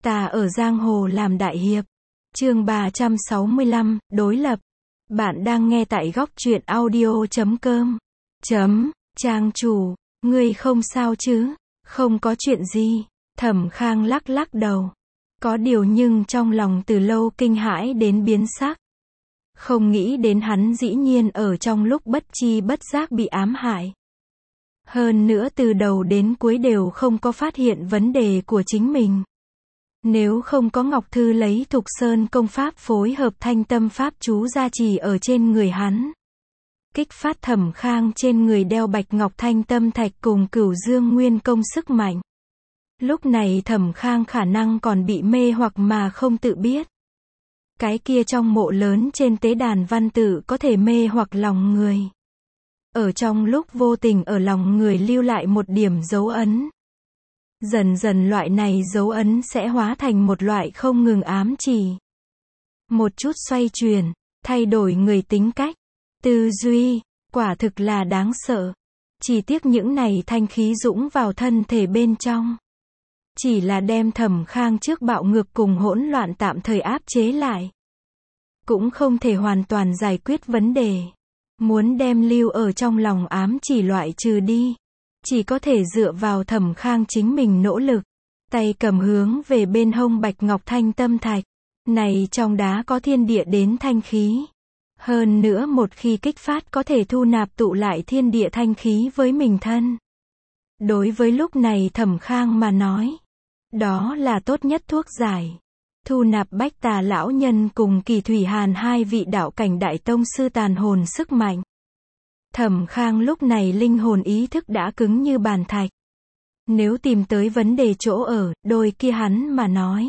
Ta ở giang hồ làm đại hiệp. Chương 365, đối lập. Bạn đang nghe tại góc truyện audio.com. Trang chủ, ngươi không sao chứ? Không có chuyện gì. Thẩm Khang lắc lắc đầu. Có điều nhưng trong lòng từ lâu kinh hãi đến biến sắc. Không nghĩ đến hắn dĩ nhiên ở trong lúc bất chi bất giác bị ám hại. Hơn nữa từ đầu đến cuối đều không có phát hiện vấn đề của chính mình. Nếu không có Ngọc Thư lấy Thục Sơn công pháp phối hợp thanh tâm pháp chú gia trì ở trên người hắn, kích phát Thẩm Khang trên người đeo bạch ngọc thanh tâm thạch cùng Cửu Dương Nguyên công sức mạnh. Lúc này Thẩm Khang khả năng còn bị mê hoặc mà không tự biết. Cái kia trong mộ lớn trên tế đàn văn tự có thể mê hoặc lòng người. Ở trong lúc vô tình ở lòng người lưu lại một điểm dấu ấn. Dần dần loại này dấu ấn sẽ hóa thành một loại không ngừng ám chỉ. Một chút xoay chuyển, thay đổi người tính cách, tư duy, quả thực là đáng sợ. Chỉ tiếc những này thanh khí dũng vào thân thể bên trong. Chỉ là đem Thẩm Khang trước bạo ngược cùng hỗn loạn tạm thời áp chế lại. Cũng không thể hoàn toàn giải quyết vấn đề. Muốn đem lưu ở trong lòng ám chỉ loại trừ đi. Chỉ có thể dựa vào Thẩm Khang chính mình nỗ lực. Tay cầm hướng về bên hông bạch ngọc thanh tâm thạch. Này trong đá có thiên địa đến thanh khí. Hơn nữa một khi kích phát có thể thu nạp tụ lại thiên địa thanh khí với mình thân. Đối với lúc này Thẩm Khang mà nói, đó là tốt nhất thuốc giải. Thu nạp Bách Tà lão nhân cùng Kỳ Thủy Hàn hai vị đạo cảnh đại tông sư tàn hồn sức mạnh. Thẩm Khang lúc này linh hồn ý thức đã cứng như bàn thạch. Nếu tìm tới vấn đề chỗ ở, đôi kia hắn mà nói,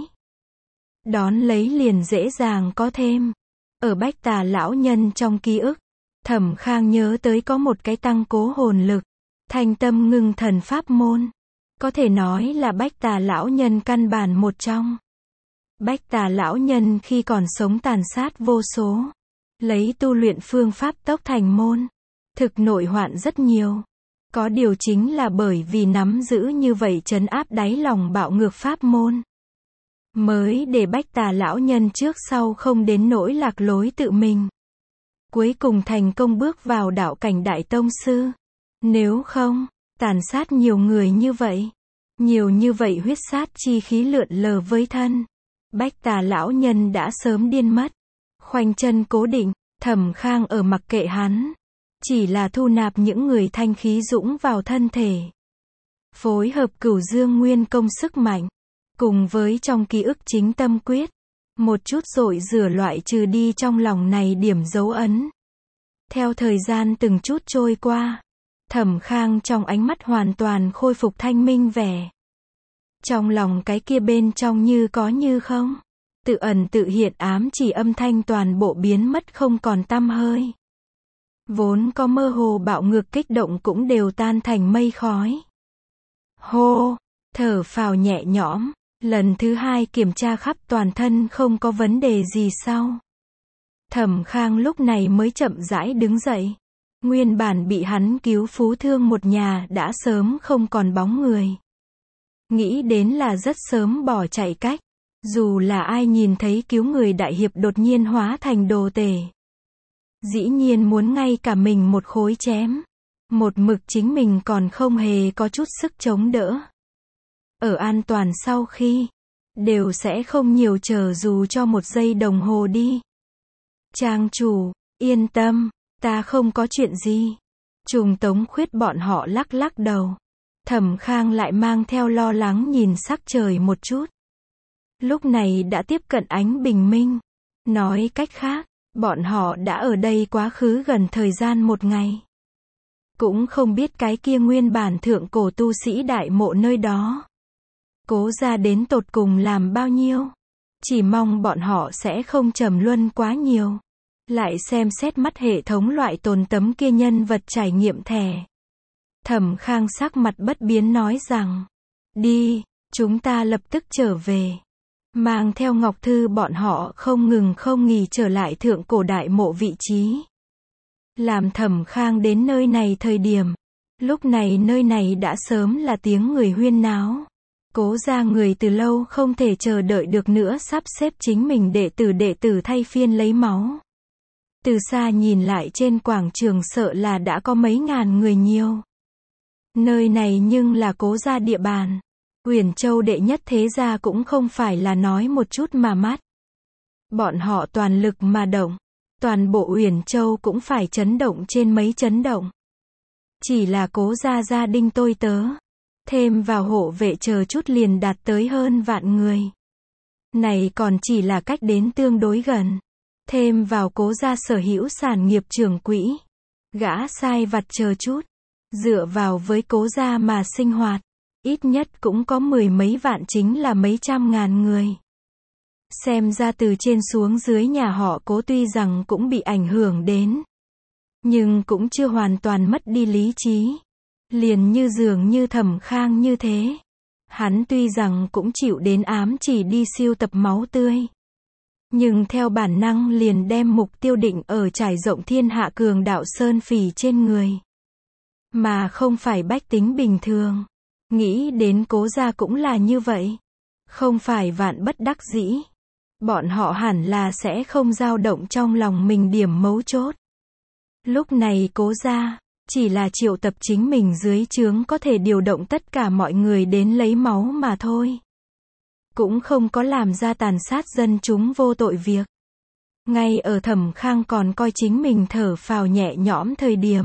đón lấy liền dễ dàng có thêm. Ở Bách Tà lão nhân trong ký ức, Thẩm Khang nhớ tới có một cái tăng cố hồn lực, thanh tâm ngưng thần pháp môn. Có thể nói là Bách Tà lão nhân căn bản một trong. Bách Tà lão nhân khi còn sống tàn sát vô số, lấy tu luyện phương pháp tốc thành môn, thực nội hoạn rất nhiều. Có điều chính là bởi vì nắm giữ như vậy trấn áp đáy lòng bạo ngược pháp môn, mới để Bách Tà lão nhân trước sau không đến nỗi lạc lối tự mình. Cuối cùng thành công bước vào đạo cảnh đại tông sư. Nếu không, tàn sát nhiều người như vậy, nhiều như vậy huyết sát chi khí lượn lờ với thân, Bách Tà lão nhân đã sớm điên mất. Khoanh chân cố định, Thẩm Khang ở mặc kệ hắn, chỉ là thu nạp những người thanh khí dũng vào thân thể. Phối hợp Cửu Dương Nguyên công sức mạnh, cùng với trong ký ức chính tâm quyết, một chút dội rửa loại trừ đi trong lòng này điểm dấu ấn. Theo thời gian từng chút trôi qua, Thẩm Khang trong ánh mắt hoàn toàn khôi phục thanh minh vẻ. Trong lòng cái kia bên trong như có như không, tự ẩn tự hiện ám chỉ âm thanh toàn bộ biến mất không còn tăm hơi. Vốn có mơ hồ bạo ngược kích động cũng đều tan thành mây khói. Hô, thở phào nhẹ nhõm, lần thứ hai kiểm tra khắp toàn thân không có vấn đề gì sau. Thẩm Khang lúc này mới chậm rãi đứng dậy. Nguyên bản bị hắn cứu phú thương một nhà đã sớm không còn bóng người. Nghĩ đến là rất sớm bỏ chạy cách. Dù là ai nhìn thấy cứu người đại hiệp đột nhiên hóa thành đồ tể, dĩ nhiên muốn ngay cả mình một khối chém. Một mực chính mình còn không hề có chút sức chống đỡ. Ở an toàn sau khi, đều sẽ không nhiều chờ dù cho một giây đồng hồ đi. Trang chủ, yên tâm, ta không có chuyện gì. Trùng Tống Khuyết bọn họ lắc lắc đầu. Thẩm Khang lại mang theo lo lắng nhìn sắc trời một chút. Lúc này đã tiếp cận ánh bình minh. Nói cách khác, bọn họ đã ở đây quá khứ gần thời gian một ngày. Cũng không biết cái kia nguyên bản thượng cổ tu sĩ đại mộ nơi đó, Cố ra đến tột cùng làm bao nhiêu. Chỉ mong bọn họ sẽ không trầm luân quá nhiều. Lại xem xét mắt hệ thống loại tồn tấm kia nhân vật trải nghiệm thẻ. Thẩm Khang sắc mặt bất biến nói rằng, đi, chúng ta lập tức trở về. Mang theo Ngọc Thư bọn họ không ngừng không nghỉ trở lại thượng cổ đại mộ vị trí. Làm Thẩm Khang đến nơi này thời điểm, lúc này nơi này đã sớm là tiếng người huyên náo. Cố gia người từ lâu không thể chờ đợi được nữa sắp xếp chính mình đệ tử thay phiên lấy máu. Từ xa nhìn lại trên quảng trường sợ là đã có mấy ngàn người nhiều. Nơi này nhưng là Cố gia địa bàn. Uyển Châu đệ nhất thế gia cũng không phải là nói một chút mà mát. Bọn họ toàn lực mà động. Toàn bộ Uyển Châu cũng phải chấn động trên mấy chấn động. Chỉ là Cố gia gia đình tôi tớ. Thêm vào hộ vệ chờ chút liền đạt tới hơn vạn người. Này còn chỉ là cách đến tương đối gần. Thêm vào Cố gia sở hữu sản nghiệp trưởng quỹ. Gã sai vặt chờ chút. Dựa vào với Cố gia mà sinh hoạt. Ít nhất cũng có mười mấy vạn chính là mấy trăm ngàn người. Xem ra từ trên xuống dưới nhà họ Cố tuy rằng cũng bị ảnh hưởng đến. Nhưng cũng chưa hoàn toàn mất đi lý trí. Liền như dường như Thẩm Khang như thế. Hắn tuy rằng cũng chịu đến ám chỉ đi siêu tập máu tươi. Nhưng theo bản năng liền đem mục tiêu định ở trải rộng thiên hạ cường đạo sơn phỉ trên người. Mà không phải bách tính bình thường. Nghĩ đến Cố gia cũng là như vậy. Không phải vạn bất đắc dĩ. Bọn họ hẳn là sẽ không dao động trong lòng mình điểm mấu chốt. Lúc này Cố gia chỉ là triệu tập chính mình dưới trướng có thể điều động tất cả mọi người đến lấy máu mà thôi. Cũng không có làm ra tàn sát dân chúng vô tội việc. Ngay ở Thẩm Khang còn coi chính mình thở phào nhẹ nhõm thời điểm.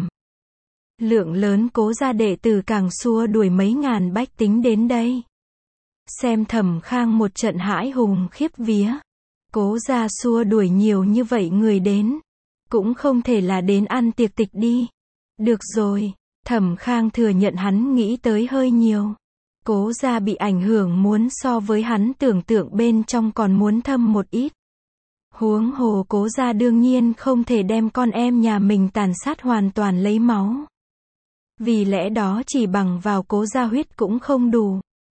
Lượng lớn Cố gia đệ tử càng xua đuổi mấy ngàn bách tính đến đây. Xem Thẩm Khang một trận hãi hùng khiếp vía. Cố gia xua đuổi nhiều như vậy người đến. Cũng không thể là đến ăn tiệc tịch đi. Được rồi, Thẩm Khang thừa nhận hắn nghĩ tới hơi nhiều. Cố gia bị ảnh hưởng muốn so với hắn tưởng tượng bên trong còn muốn thâm một ít. Huống hồ Cố gia đương nhiên không thể đem con em nhà mình tàn sát hoàn toàn lấy máu. Vì lẽ đó chỉ bằng vào Cố gia huyết cũng không đủ.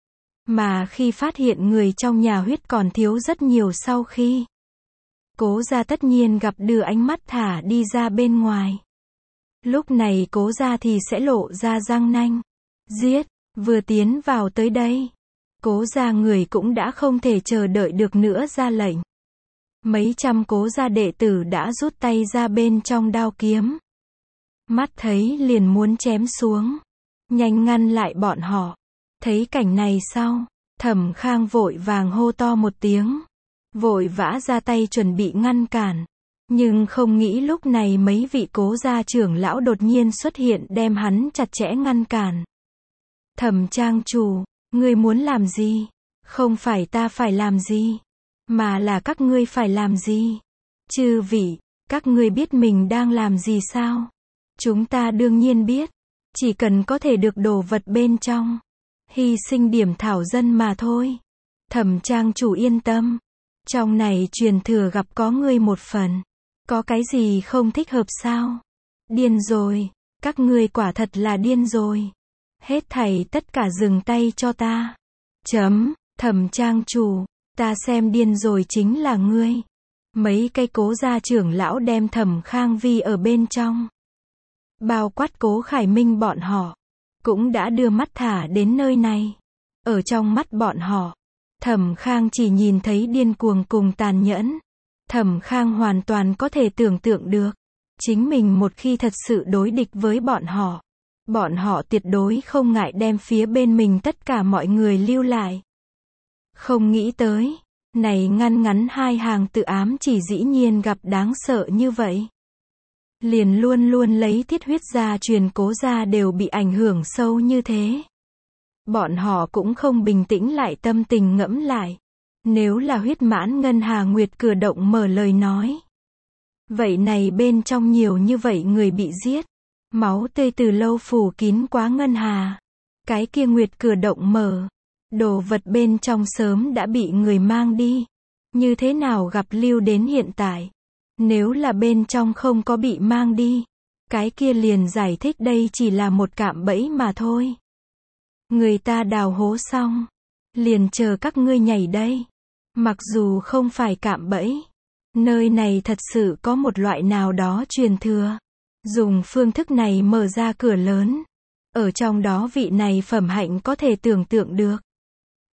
Mà khi phát hiện người trong nhà huyết còn thiếu rất nhiều sau khi. Cố gia tất nhiên gặp đưa ánh mắt thả đi ra bên ngoài. Lúc này Cố gia thì sẽ lộ ra răng nanh. Giết, vừa tiến vào tới đây. Cố gia người cũng đã không thể chờ đợi được nữa ra lệnh. Mấy trăm Cố gia đệ tử đã rút tay ra bên trong đao kiếm. Mắt thấy liền muốn chém xuống. Nhanh ngăn lại bọn họ. Thấy cảnh này sau, Thẩm Khang vội vàng hô to một tiếng. Vội vã ra tay chuẩn bị ngăn cản. Nhưng không nghĩ lúc này mấy vị Cố gia trưởng lão đột nhiên xuất hiện đem hắn chặt chẽ ngăn cản. Thẩm trang chủ, ngươi muốn làm gì? Không phải ta phải làm gì, mà là các ngươi phải làm gì? Chư vị, các ngươi biết mình đang làm gì sao? Chúng ta đương nhiên biết. Chỉ cần có thể được đồ vật bên trong. Hy sinh điểm thảo dân mà thôi. Thẩm trang chủ yên tâm. Trong này truyền thừa gặp có ngươi một phần. Có cái gì không thích hợp sao? Điên rồi. Các ngươi quả thật là điên rồi. Hết thảy tất cả dừng tay cho ta. Thẩm trang chủ. Ta xem điên rồi chính là ngươi. Mấy cây Cố gia trưởng lão đem Thẩm Khang Vi ở bên trong. Bao quát Cố Khải Minh bọn họ. Cũng đã đưa mắt thả đến nơi này. Ở trong mắt bọn họ. Thẩm Khang chỉ nhìn thấy điên cuồng cùng tàn nhẫn. Thẩm Khang hoàn toàn có thể tưởng tượng được. Chính mình một khi thật sự đối địch với bọn họ tuyệt đối không ngại đem phía bên mình tất cả mọi người lưu lại. Không nghĩ tới, này ngăn hai hàng tự ám chỉ dĩ nhiên gặp đáng sợ như vậy. Liền luôn luôn lấy thiết huyết gia truyền Cố gia đều bị ảnh hưởng sâu như thế. Bọn họ cũng không bình tĩnh lại tâm tình ngẫm lại. Nếu là huyết mãn ngân hà nguyệt cửa động mở lời nói. Vậy này bên trong nhiều như vậy người bị giết. Máu tươi từ lâu phủ kín quá ngân hà. Cái kia nguyệt cửa động mở. Đồ vật bên trong sớm đã bị người mang đi. Như thế nào gặp lưu đến hiện tại? Nếu là bên trong không có bị mang đi. Cái kia liền giải thích đây chỉ là một cạm bẫy mà thôi. Người ta đào hố xong. Liền chờ các ngươi nhảy đây. Mặc dù không phải cạm bẫy. Nơi này thật sự có một loại nào đó truyền thừa. Dùng phương thức này mở ra cửa lớn. Ở trong đó vị này phẩm hạnh có thể tưởng tượng được.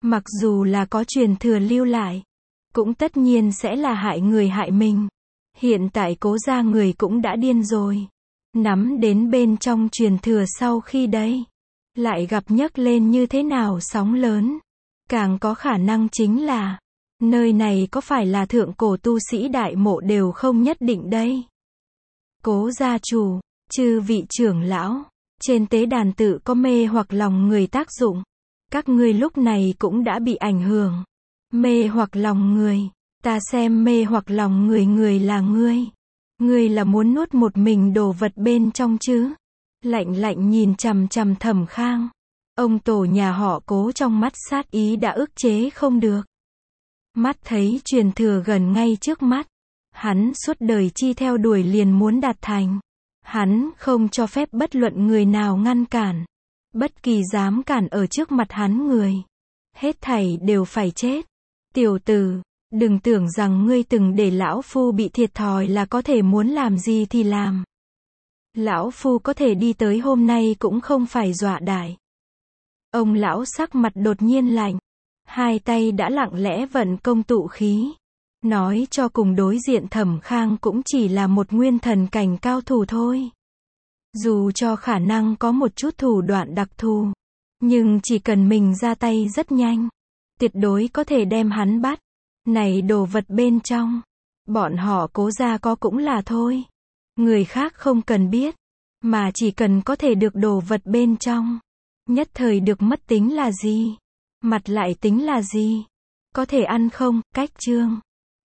Mặc dù là có truyền thừa lưu lại, cũng tất nhiên sẽ là hại người hại mình. Hiện tại Cố gia người cũng đã điên rồi. Nắm đến bên trong truyền thừa sau khi đấy, lại gặp nhấc lên như thế nào sóng lớn. Càng có khả năng chính là, nơi này có phải là thượng cổ tu sĩ đại mộ đều không nhất định đây. Cố gia chủ, chư vị trưởng lão, trên tế đàn tự có mê hoặc lòng người tác dụng. Các ngươi lúc này cũng đã bị ảnh hưởng. Mê hoặc lòng người, ta xem mê hoặc lòng người, người là ngươi. Ngươi là muốn nuốt một mình đồ vật bên trong chứ? Lạnh lạnh nhìn chằm chằm Thẩm Khang. Ông tổ nhà họ Cố trong mắt sát ý đã ức chế không được. Mắt thấy truyền thừa gần ngay trước mắt. Hắn suốt đời chi theo đuổi liền muốn đạt thành. Hắn không cho phép bất luận người nào ngăn cản. Bất kỳ dám cản ở trước mặt hắn người, hết thảy đều phải chết. Tiểu tử, đừng tưởng rằng ngươi từng để lão phu bị thiệt thòi là có thể muốn làm gì thì làm. Lão phu có thể đi tới hôm nay cũng không phải dọa đại. Ông lão sắc mặt đột nhiên lạnh, hai tay đã lặng lẽ vận công tụ khí. Nói cho cùng đối diện Thẩm Khang cũng chỉ là một nguyên thần cảnh cao thủ thôi. Dù cho khả năng có một chút thủ đoạn đặc thù, nhưng chỉ cần mình ra tay rất nhanh, tuyệt đối có thể đem hắn bắt. Này đồ vật bên trong, bọn họ Cố gia có cũng là thôi. Người khác không cần biết, mà chỉ cần có thể được đồ vật bên trong. Nhất thời được mất tính là gì? Mặt lại tính là gì? Có thể ăn không? Cách chương